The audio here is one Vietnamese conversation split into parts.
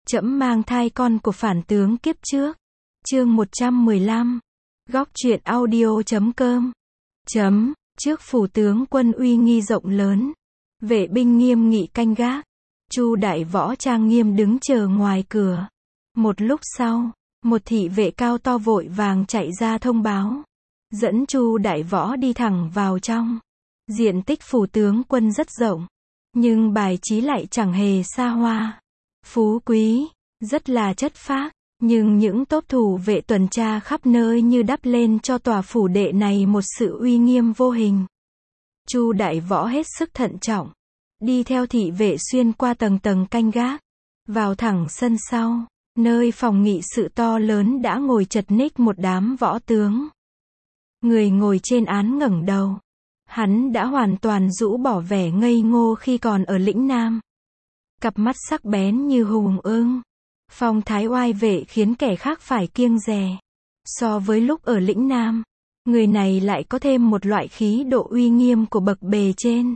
Trẫm mang thai con của phản tướng kiếp trước. Chương 115. Góc truyện audio.com. Trước phủ tướng quân uy nghi rộng lớn, vệ binh nghiêm nghị canh gác. Chu đại võ trang nghiêm đứng chờ ngoài cửa. Một lúc sau, một thị vệ cao to vội vàng chạy ra thông báo, dẫn Chu đại võ đi thẳng vào trong. Diện tích phủ tướng quân rất rộng, nhưng bài trí lại chẳng hề xa hoa, phú quý, rất là chất phác. Nhưng những tốp thủ vệ tuần tra khắp nơi như đắp lên cho tòa phủ đệ này một sự uy nghiêm vô hình. Chu đại võ hết sức thận trọng, đi theo thị vệ xuyên qua tầng tầng canh gác, vào thẳng sân sau, nơi phòng nghị sự to lớn đã ngồi chật ních một đám võ tướng. Người ngồi trên án ngẩng đầu, hắn đã hoàn toàn rũ bỏ vẻ ngây ngô khi còn ở lĩnh Nam. Cặp mắt sắc bén như hùng ưng, phong thái oai vệ khiến kẻ khác phải kiêng dè. So với lúc ở lĩnh Nam, người này lại có thêm một loại khí độ uy nghiêm của bậc bề trên.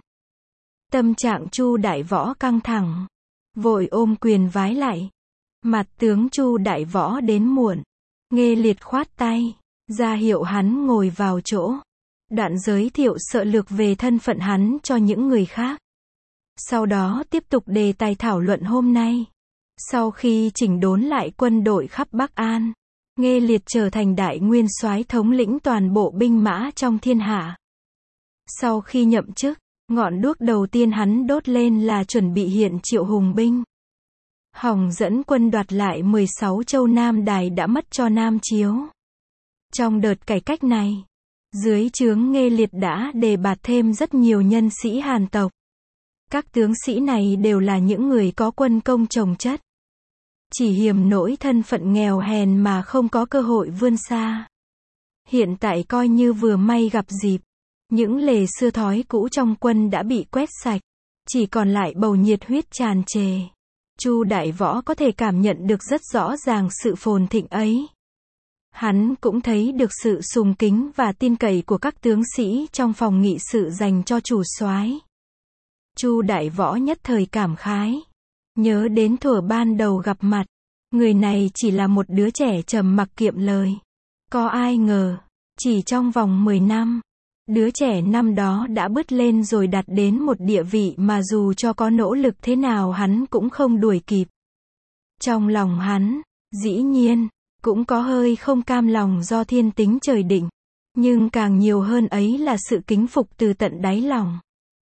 Tâm trạng Chu đại võ căng thẳng, vội ôm quyền vái lại. Mặt tướng Chu đại võ đến muộn. Nghê Liệt khoát tay, ra hiệu hắn ngồi vào chỗ. Đoạn giới thiệu sơ lược về thân phận hắn cho những người khác. Sau đó tiếp tục đề tài thảo luận hôm nay. Sau khi chỉnh đốn lại quân đội khắp Bắc An, Nghê Liệt trở thành đại nguyên soái thống lĩnh toàn bộ binh mã trong thiên hạ. Sau khi nhậm chức, ngọn đuốc đầu tiên hắn đốt lên là chuẩn bị hiện triệu hùng binh. Hòng dẫn quân đoạt lại 16 châu Nam Đài đã mất cho Nam Chiếu. Trong đợt cải cách này, dưới trướng Nghê Liệt đã đề bạt thêm rất nhiều nhân sĩ Hàn tộc. Các tướng sĩ này đều là những người có quân công chồng chất. Chỉ hiềm nỗi thân phận nghèo hèn mà không có cơ hội vươn xa. Hiện tại coi như vừa may gặp dịp, những lề xưa thói cũ trong quân đã bị quét sạch, chỉ còn lại bầu nhiệt huyết tràn trề. Chu đại võ có thể cảm nhận được rất rõ ràng sự phồn thịnh ấy. Hắn cũng thấy được sự sùng kính và tin cậy của các tướng sĩ trong phòng nghị sự dành cho chủ soái. Chu đại võ nhất thời cảm khái, nhớ đến thuở ban đầu gặp mặt, người này chỉ là một đứa trẻ trầm mặc kiệm lời. Có ai ngờ, chỉ trong vòng 10 năm, đứa trẻ năm đó đã bứt lên rồi đạt đến một địa vị mà dù cho có nỗ lực thế nào hắn cũng không đuổi kịp. Trong lòng hắn, dĩ nhiên, cũng có hơi không cam lòng do thiên tính trời định, nhưng càng nhiều hơn ấy là sự kính phục từ tận đáy lòng.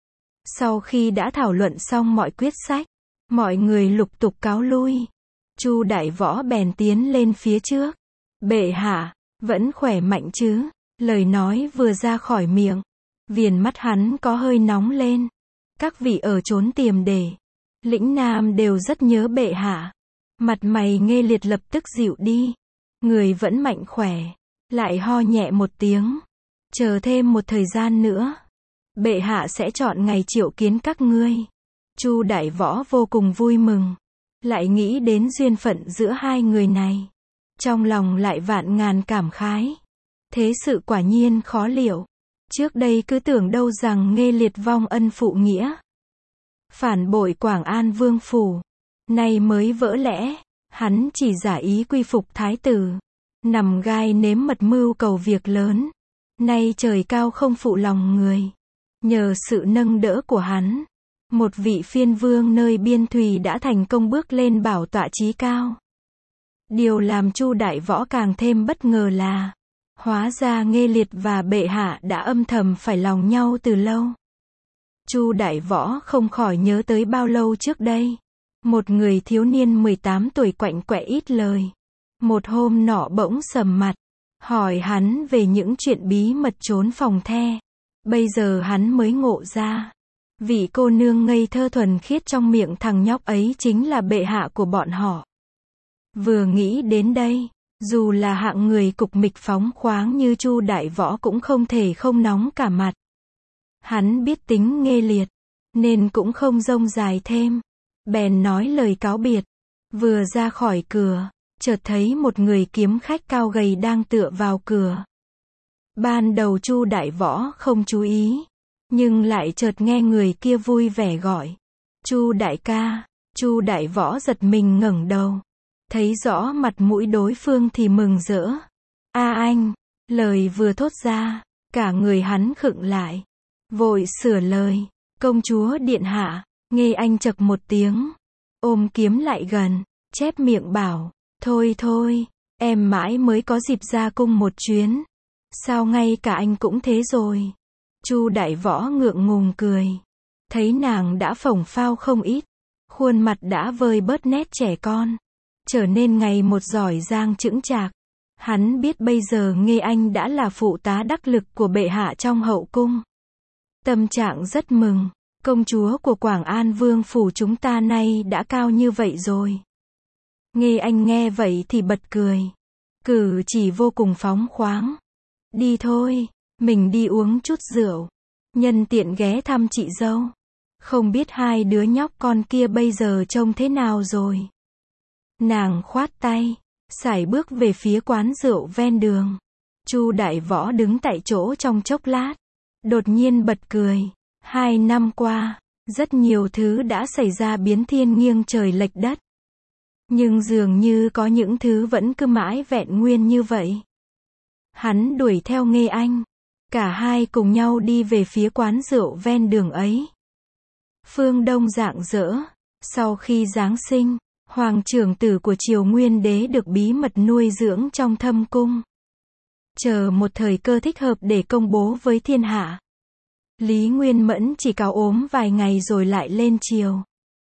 Sau khi đã thảo luận xong mọi quyết sách, mọi người lục tục cáo lui. Chu đại võ bèn tiến lên phía trước. Bệ hạ, vẫn khỏe mạnh chứ? Lời nói vừa ra khỏi miệng, viền mắt hắn có hơi nóng lên. Các vị ở trốn tiềm đề, lĩnh Nam đều rất nhớ bệ hạ. Mặt mày Nghê Liệt lập tức dịu đi. Người vẫn mạnh khỏe, lại ho nhẹ một tiếng. Chờ thêm một thời gian nữa, bệ hạ sẽ chọn ngày triệu kiến các ngươi. Chu đại võ vô cùng vui mừng, lại nghĩ đến duyên phận giữa hai người này. Trong lòng lại vạn ngàn cảm khái. Thế sự quả nhiên khó liệu. Trước đây cứ tưởng đâu rằng Nghê Liệt vong ân phụ nghĩa, phản bội Quảng An vương phủ. Nay mới vỡ lẽ, hắn chỉ giả ý quy phục thái tử, nằm gai nếm mật mưu cầu việc lớn. Nay trời cao không phụ lòng người. Nhờ sự nâng đỡ của hắn, một vị phiên vương nơi biên thùy đã thành công bước lên bảo tọa chí cao. Điều làm Chu đại võ càng thêm bất ngờ là, hóa ra Nghê Liệt và bệ hạ đã âm thầm phải lòng nhau từ lâu. Chu đại võ không khỏi nhớ tới bao lâu trước đây, một người thiếu niên 18 tuổi quạnh quẹ ít lời. Một hôm nọ bỗng sầm mặt, hỏi hắn về những chuyện bí mật trốn phòng the. Bây giờ hắn mới ngộ ra, vị cô nương ngây thơ thuần khiết trong miệng thằng nhóc ấy chính là bệ hạ của bọn họ. Vừa nghĩ đến đây, dù là hạng người cục mịch phóng khoáng như Chu đại võ cũng không thể không nóng cả mặt. Hắn biết tính Nghê Liệt, nên cũng không dông dài thêm, bèn nói lời cáo biệt. Vừa ra khỏi cửa, chợt thấy một người kiếm khách cao gầy đang tựa vào cửa. Ban đầu Chu đại võ không chú ý, nhưng lại chợt nghe người kia vui vẻ gọi, Chu đại ca. Chu Đại Võ giật mình ngẩng đầu. Thấy rõ mặt mũi đối phương thì mừng rỡ. A anh, lời vừa thốt ra, cả người hắn khựng lại. Vội sửa lời, công chúa điện hạ. Nghe anh chậc một tiếng, ôm kiếm lại gần, chép miệng bảo, thôi thôi, em mãi mới có dịp ra cung một chuyến. Sao ngay cả anh cũng thế rồi? Chu Đại Võ ngượng ngùng cười. Thấy nàng đã phồng phao không ít, khuôn mặt đã vơi bớt nét trẻ con, trở nên ngày một giỏi giang chững chạc. Hắn biết bây giờ Nghê Anh đã là phụ tá đắc lực của bệ hạ trong hậu cung. Tâm trạng rất mừng, công chúa của Quảng An Vương phủ chúng ta nay đã cao như vậy rồi. Nghê Anh nghe vậy thì bật cười. Cử chỉ vô cùng phóng khoáng. Đi thôi, mình đi uống chút rượu. Nhân tiện ghé thăm chị dâu. Không biết hai đứa nhóc con kia bây giờ trông thế nào rồi. Nàng khoát tay, sải bước về phía quán rượu ven đường. Chu Đại Võ đứng tại chỗ trong chốc lát, đột nhiên bật cười. 2 năm qua, rất nhiều thứ đã xảy ra biến thiên nghiêng trời lệch đất. Nhưng dường như có những thứ vẫn cứ mãi vẹn nguyên như vậy. Hắn đuổi theo Nghê Anh. Cả hai cùng nhau đi về phía quán rượu ven đường ấy. Phương Đông rạng rỡ. Sau khi Giáng sinh, hoàng trưởng tử của Triều Nguyên Đế được bí mật nuôi dưỡng trong thâm cung. Chờ một thời cơ thích hợp để công bố với thiên hạ. Lý Nguyên Mẫn chỉ cáo ốm vài ngày rồi lại lên triều.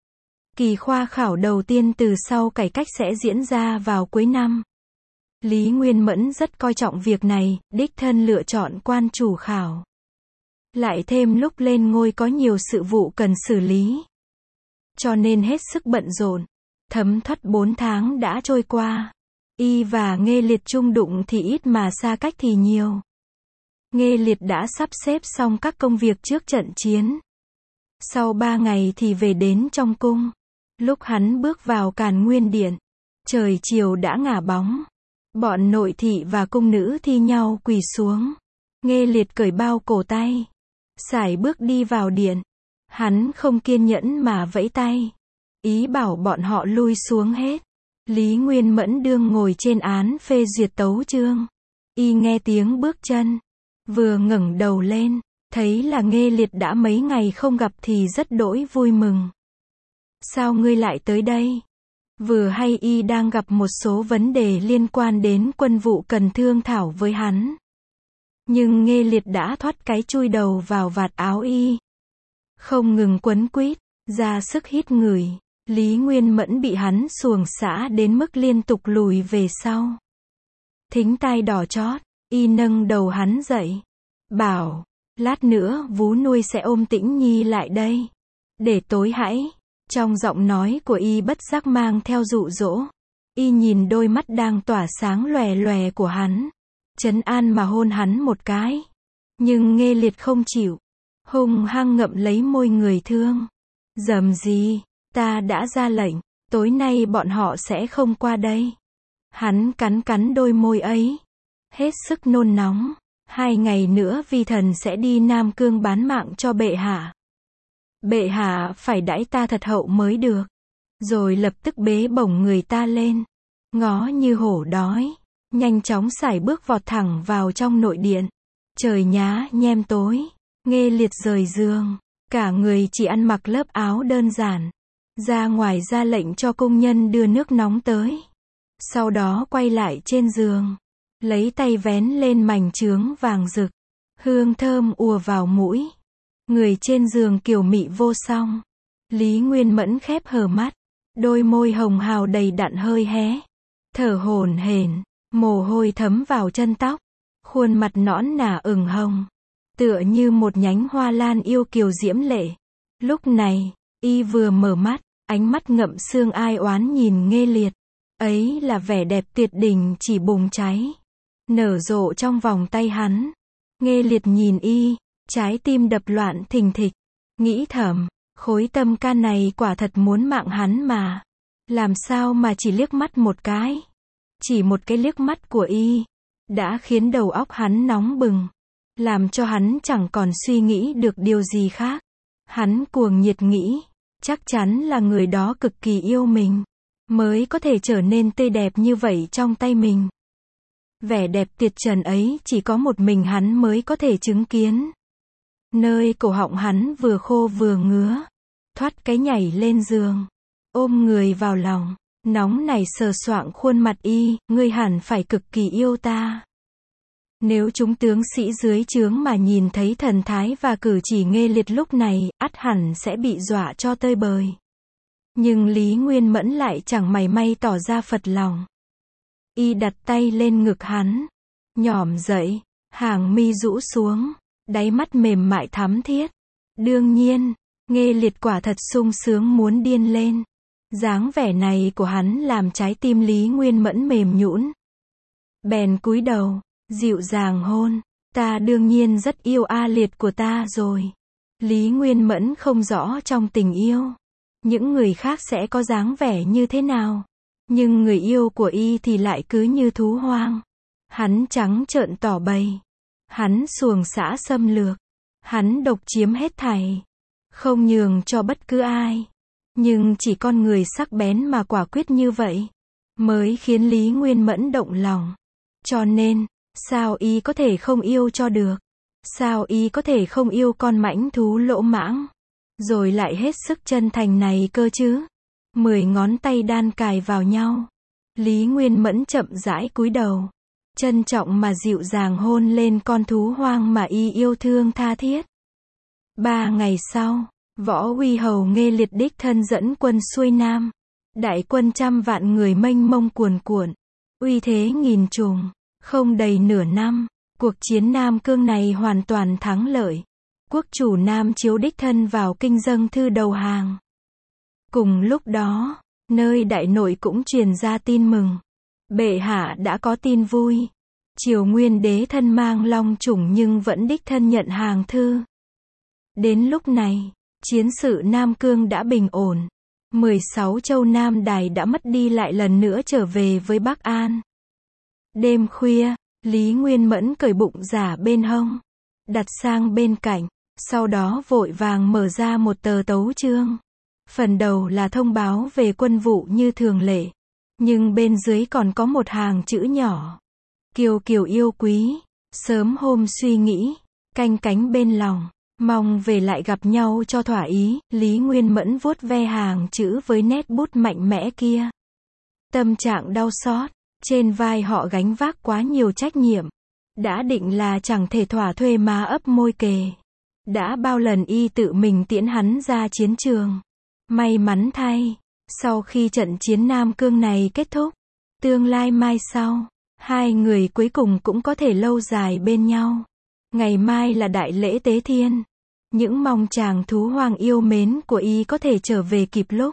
Kỳ khoa khảo đầu tiên từ sau cải cách sẽ diễn ra vào cuối năm. Lý Nguyên Mẫn rất coi trọng việc này, đích thân lựa chọn quan chủ khảo. Lại thêm lúc lên ngôi có nhiều sự vụ cần xử lý. Cho nên hết sức bận rộn. Thấm thoát 4 tháng đã trôi qua. Y và Nghê Liệt chung đụng thì ít mà xa cách thì nhiều. Nghê Liệt đã sắp xếp xong các công việc trước trận chiến. Sau 3 ngày thì về đến trong cung. Lúc hắn bước vào Càn Nguyên Điện, trời chiều đã ngả bóng. Bọn nội thị và cung nữ thi nhau quỳ xuống. Nghê Liệt cởi bao cổ tay, sải bước đi vào điện. Hắn không kiên nhẫn mà vẫy tay, ý bảo bọn họ lui xuống hết. Lý Nguyên Mẫn đương ngồi trên án phê duyệt tấu chương. Y nghe tiếng bước chân, vừa ngẩng đầu lên, thấy là Nghê Liệt đã mấy ngày không gặp thì rất đỗi vui mừng. Sao ngươi lại tới đây? Vừa hay Y đang gặp một số vấn đề liên quan đến quân vụ cần thương thảo với hắn. Nhưng Nghê Liệt đã thoát cái chui đầu vào vạt áo Y. Không ngừng quấn quýt, ra sức hít ngửi. Lý Nguyên Mẫn bị hắn xuồng xã đến mức liên tục lùi về sau. Thính tai đỏ chót, Y nâng đầu hắn dậy. Bảo, lát nữa vú nuôi sẽ ôm Tĩnh Nhi lại đây. Để tối hãy. Trong giọng nói của Y bất giác mang theo dụ dỗ. Y nhìn đôi mắt đang tỏa sáng lòe lòe của hắn. Trấn an mà hôn hắn một cái. Nhưng Nghê Liệt không chịu. Hung hăng ngậm lấy môi người thương. Dầm gì, ta đã ra lệnh, tối nay bọn họ sẽ không qua đây. Hắn cắn cắn đôi môi ấy. Hết sức nôn nóng. 2 ngày nữa vi thần sẽ đi Nam Cương bán mạng cho bệ hạ. Bệ hạ phải đãi ta thật hậu mới được. Rồi lập tức bế bổng người ta lên. Ngó như hổ đói. Nhanh chóng sải bước vọt thẳng vào trong nội điện. Trời nhá nhem tối. Nghê Liệt rời giường. Cả người chỉ ăn mặc lớp áo đơn giản. Ra ngoài ra lệnh cho công nhân đưa nước nóng tới. Sau đó quay lại trên giường. Lấy tay vén lên mảnh chướng vàng rực. Hương thơm ùa vào mũi. Người trên giường kiều mị vô song. Lý Nguyên Mẫn khép hờ mắt. Đôi môi hồng hào đầy đặn hơi hé. Thở hổn hển. Mồ hôi thấm vào chân tóc. Khuôn mặt nõn nà ửng hồng. Tựa như một nhánh hoa lan yêu kiều diễm lệ. Lúc này, Y vừa mở mắt. Ánh mắt ngậm sương ai oán nhìn Nghê Liệt. Ấy là vẻ đẹp tuyệt đỉnh chỉ bùng cháy. Nở rộ trong vòng tay hắn. Nghê Liệt nhìn Y. Trái tim đập loạn thình thịch. Nghĩ thầm, khối tâm can này quả thật muốn mạng hắn mà. Làm sao mà chỉ liếc mắt một cái. Chỉ một cái liếc mắt của Y đã khiến đầu óc hắn nóng bừng. Làm cho hắn chẳng còn suy nghĩ được điều gì khác. Hắn cuồng nhiệt nghĩ, chắc chắn là người đó cực kỳ yêu mình, mới có thể trở nên tươi đẹp như vậy trong tay mình. Vẻ đẹp tuyệt trần ấy chỉ có một mình hắn mới có thể chứng kiến. Nơi cổ họng hắn vừa khô vừa ngứa. Thoát cái nhảy lên giường. Ôm người vào lòng. Nóng nảy sờ soạng khuôn mặt y, ngươi hẳn phải cực kỳ yêu ta. Nếu chúng tướng sĩ dưới trướng mà nhìn thấy thần thái và cử chỉ Nghê Liệt lúc này, ắt hẳn sẽ bị dọa cho tơi bời. Nhưng Lý Nguyên Mẫn lại chẳng mảy may tỏ ra phật lòng. Y đặt tay lên ngực hắn, nhỏm dậy, hàng mi rũ xuống, đáy mắt mềm mại thắm thiết. Đương nhiên, Nghê Liệt quả thật sung sướng muốn điên lên. Dáng vẻ này của hắn làm trái tim Lý Nguyên Mẫn mềm nhũn. Bèn cúi đầu, dịu dàng hôn. Ta đương nhiên rất yêu A Liệt của ta rồi. Lý Nguyên Mẫn không rõ trong tình yêu, những người khác sẽ có dáng vẻ như thế nào. Nhưng người yêu của y thì lại cứ như thú hoang. Hắn trắng trợn tỏ bày. Hắn xuồng xã xâm lược. Hắn độc chiếm hết thảy. Không nhường cho bất cứ ai. Nhưng chỉ con người sắc bén mà quả quyết như vậy, mới khiến Lý Nguyên Mẫn động lòng. Cho nên, sao y có thể không yêu cho được? Sao y có thể không yêu con mãnh thú lỗ mãng? Rồi lại hết sức chân thành này cơ chứ? 10 ngón tay đan cài vào nhau. Lý Nguyên Mẫn chậm rãi cúi đầu. Trân trọng mà dịu dàng hôn lên con thú hoang mà y yêu thương tha thiết. 3 ngày sau, Võ Uy Hầu Nghê Liệt đích thân dẫn quân xuôi Nam. Đại quân trăm vạn người mênh mông cuồn cuộn. Uy thế nghìn trùng. Không đầy nửa năm, cuộc chiến Nam Cương này hoàn toàn thắng lợi. Quốc chủ Nam Chiếu đích thân vào kinh dâng thư đầu hàng. Cùng lúc đó, nơi đại nội cũng truyền ra tin mừng. Bệ hạ đã có tin vui. Triều Nguyên đế thân mang long chủng nhưng vẫn đích thân nhận hàng thư. Đến lúc này, chiến sự Nam Cương đã bình ổn. 16 châu Nam Đài đã mất đi lại lần nữa trở về với Bắc An. Đêm khuya, Lý Nguyên Mẫn cởi bụng giả bên hông, đặt sang bên cạnh, sau đó vội vàng mở ra một tờ tấu chương. Phần đầu là thông báo về quân vụ như thường lệ, nhưng bên dưới còn có một hàng chữ nhỏ. Kiều kiều yêu quý, sớm hôm suy nghĩ, canh cánh bên lòng, mong về lại gặp nhau cho thỏa ý. Lý Nguyên Mẫn vuốt ve hàng chữ với nét bút mạnh mẽ kia. Tâm trạng đau xót, trên vai họ gánh vác quá nhiều trách nhiệm. Đã định là chẳng thể thỏa thuê má ấp môi kề. Đã bao lần y tự mình tiễn hắn ra chiến trường. May mắn thay, sau khi trận chiến Nam Cương này kết thúc, tương lai mai sau, hai người cuối cùng cũng có thể lâu dài bên nhau. Ngày mai là đại lễ tế thiên. Những mong chàng thú hoang yêu mến của y có thể trở về kịp lúc.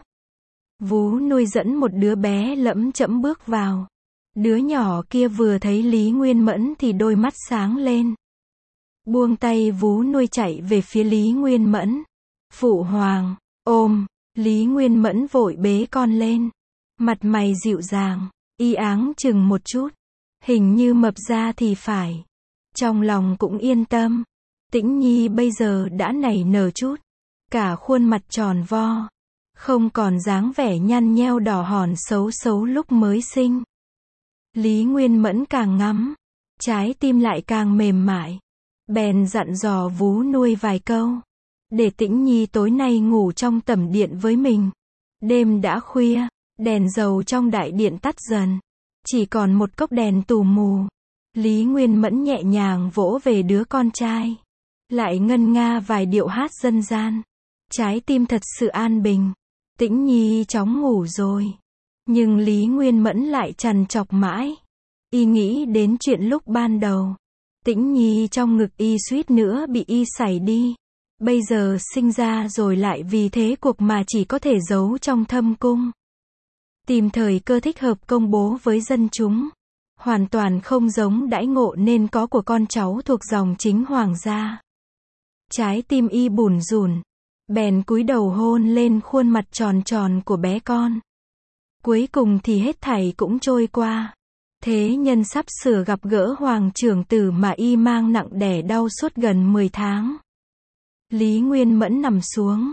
Vú nuôi dẫn một đứa bé lẫm chẫm bước vào. Đứa nhỏ kia vừa thấy Lý Nguyên Mẫn thì đôi mắt sáng lên. Buông tay vú nuôi chạy về phía Lý Nguyên Mẫn. Phụ hoàng, ôm. Lý Nguyên Mẫn vội bế con lên. Mặt mày dịu dàng, y áng chừng một chút. Hình như mập ra thì phải. Trong lòng cũng yên tâm. Tĩnh Nhi bây giờ đã nảy nở chút. Cả khuôn mặt tròn vo. Không còn dáng vẻ nhăn nheo đỏ hòn xấu xấu lúc mới sinh. Lý Nguyên Mẫn càng ngắm, trái tim lại càng mềm mại. Bèn dặn dò vú nuôi vài câu. Để Tĩnh Nhi tối nay ngủ trong tẩm điện với mình. Đêm đã khuya, đèn dầu trong đại điện tắt dần. Chỉ còn một cốc đèn tù mù. Lý Nguyên Mẫn nhẹ nhàng vỗ về đứa con trai. Lại ngân nga vài điệu hát dân gian. Trái tim thật sự an bình. Tĩnh Nhi chóng ngủ rồi. Nhưng Lý Nguyên Mẫn lại trằn trọc mãi. Y nghĩ đến chuyện lúc ban đầu. Tĩnh Nhi trong ngực y suýt nữa bị y sảy đi. Bây giờ sinh ra rồi lại vì thế cuộc mà chỉ có thể giấu trong thâm cung. Tìm thời cơ thích hợp công bố với dân chúng. Hoàn toàn không giống đãi ngộ nên có của con cháu thuộc dòng chính hoàng gia. Trái tim y bủn rủn. Bèn cúi đầu hôn lên khuôn mặt tròn tròn của bé con. Cuối cùng thì hết thảy cũng trôi qua. Thế nhân sắp sửa gặp gỡ hoàng trưởng tử mà y mang nặng đẻ đau suốt gần 10 tháng. Lý Nguyên Mẫn nằm xuống.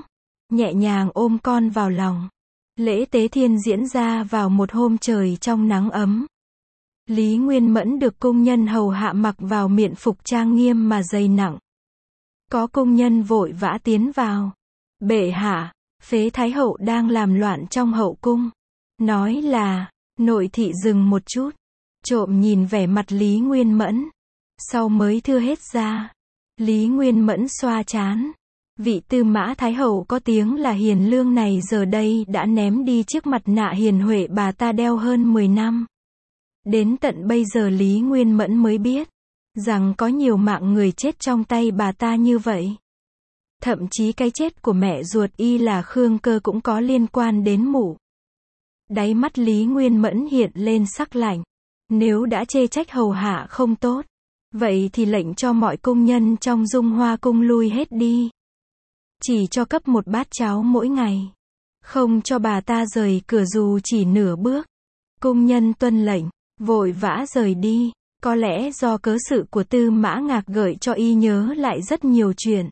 nhẹ nhàng ôm con vào lòng. Lễ tế thiên diễn ra vào một hôm trời trong nắng ấm. Lý Nguyên Mẫn được cung nhân hầu hạ mặc vào miện phục trang nghiêm mà dày nặng. Có cung nhân vội vã tiến vào. Bệ hạ, Phế Thái hậu đang làm loạn trong hậu cung. Nói là, nội thị dừng một chút, trộm nhìn vẻ mặt Lý Nguyên Mẫn. Sau mới thưa hết ra. Lý Nguyên Mẫn xoa trán. Vị Tư Mã Thái hậu có tiếng là hiền lương này giờ đây đã ném đi chiếc mặt nạ hiền huệ bà ta đeo hơn 10 năm. Đến tận bây giờ Lý Nguyên Mẫn mới biết rằng có nhiều mạng người chết trong tay bà ta như vậy. Thậm chí cái chết của mẹ ruột y là Khương Cơ cũng có liên quan đến mụ. Đáy mắt Lý Nguyên Mẫn hiện lên sắc lạnh. Nếu đã chê trách hầu hạ không tốt, vậy thì lệnh cho mọi công nhân trong Dung Hoa cung lui hết đi. Chỉ cho cấp một bát cháo mỗi ngày. Không cho bà ta rời cửa dù chỉ nửa bước. Công nhân tuân lệnh, vội vã rời đi. Có lẽ do cớ sự của Tư Mã Ngạc gợi cho y nhớ lại rất nhiều chuyện.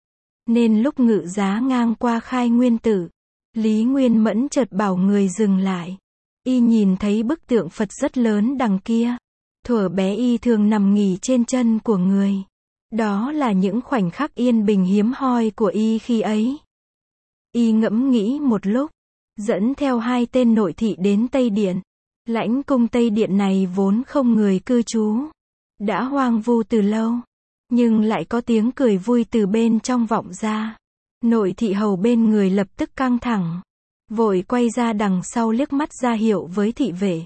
Nên lúc ngự giá ngang qua Khai Nguyên Tử, Lý Nguyên Mẫn chợt bảo người dừng lại. Y nhìn thấy bức tượng Phật rất lớn đằng kia. Thuở bé y thường nằm nghỉ trên chân của người. Đó là những khoảnh khắc yên bình hiếm hoi của y khi ấy. Y ngẫm nghĩ một lúc, dẫn theo 2 tên nội thị đến Tây Điện. Lãnh cung Tây Điện này vốn không người cư trú, đã hoang vu từ lâu, nhưng lại có tiếng cười vui từ bên trong vọng ra. Nội thị hầu bên người lập tức căng thẳng, vội quay ra đằng sau liếc mắt ra hiệu với thị vệ.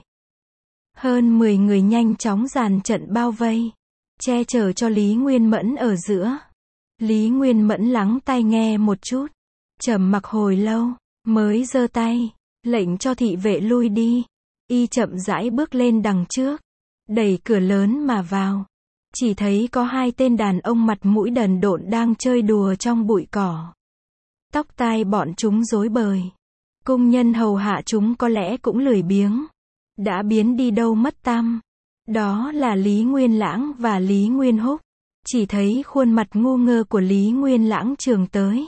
Hơn 10 người nhanh chóng dàn trận bao vây, che chở cho Lý Nguyên Mẫn ở giữa. Lý Nguyên Mẫn lắng tai nghe một chút, trầm mặc hồi lâu, mới giơ tay, lệnh cho thị vệ lui đi. Y chậm rãi bước lên đằng trước, đẩy cửa lớn mà vào. Chỉ thấy có 2 tên đàn ông mặt mũi đần độn đang chơi đùa trong bụi cỏ. Tóc tai bọn chúng rối bời. Cung nhân hầu hạ chúng có lẽ cũng lười biếng, đã biến đi đâu mất tăm. Đó là Lý Nguyên Lãng và Lý Nguyên Húc. Chỉ thấy khuôn mặt ngu ngơ của Lý Nguyên Lãng trường tới.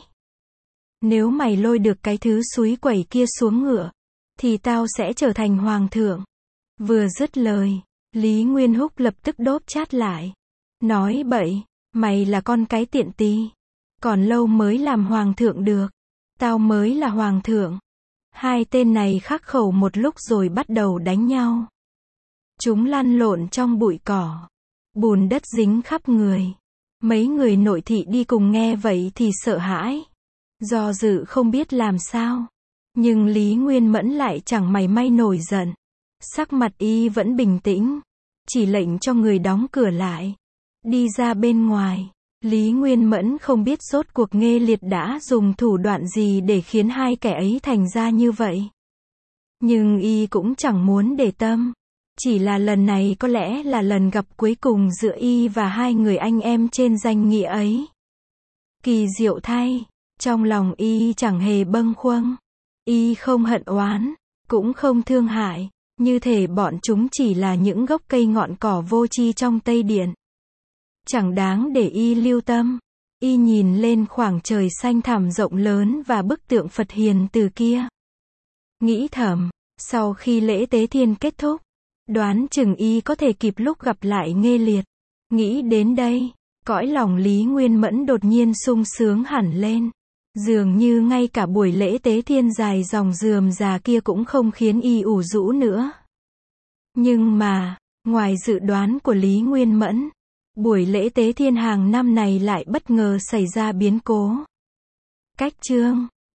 Nếu mày lôi được cái thứ xúi quẩy kia xuống ngựa, thì tao sẽ trở thành hoàng thượng. Vừa dứt lời, Lý Nguyên Húc lập tức đốp chát lại. Nói bậy, mày là con cái tiện tì. Còn lâu mới làm hoàng thượng được. Tao mới là hoàng thượng. 2 tên này khắc khẩu một lúc rồi bắt đầu đánh nhau. Chúng lăn lộn trong bụi cỏ. Bùn đất dính khắp người. Mấy người nội thị đi cùng nghe vậy thì sợ hãi. Do dự không biết làm sao. Nhưng Lý Nguyên Mẫn lại chẳng mảy may nổi giận. Sắc mặt y vẫn bình tĩnh. Chỉ lệnh cho người đóng cửa lại. Đi ra bên ngoài. Lý Nguyên Mẫn không biết rốt cuộc Nghê Liệt đã dùng thủ đoạn gì để khiến 2 kẻ ấy thành ra như vậy. Nhưng y cũng chẳng muốn để tâm. Chỉ là lần này có lẽ là lần gặp cuối cùng giữa y và 2 người anh em trên danh nghĩa ấy. Kỳ diệu thay, trong lòng y chẳng hề bâng khuâng. Y không hận oán, cũng không thương hại, như thể bọn chúng chỉ là những gốc cây ngọn cỏ vô tri trong Tây Điện. Chẳng đáng để y lưu tâm. Y nhìn lên khoảng trời xanh thẳm rộng lớn và bức tượng Phật hiền từ kia. Nghĩ thầm, sau khi lễ tế thiên kết thúc, đoán chừng y có thể kịp lúc gặp lại Nghê Liệt. Nghĩ đến đây, cõi lòng Lý Nguyên Mẫn đột nhiên sung sướng hẳn lên. Dường như ngay cả buổi lễ tế thiên dài dòng rườm rà kia cũng không khiến y ủ rũ nữa. Nhưng mà, ngoài dự đoán của Lý Nguyên Mẫn, buổi lễ tế thiên hàng năm này lại bất ngờ xảy ra biến cố. Cách chương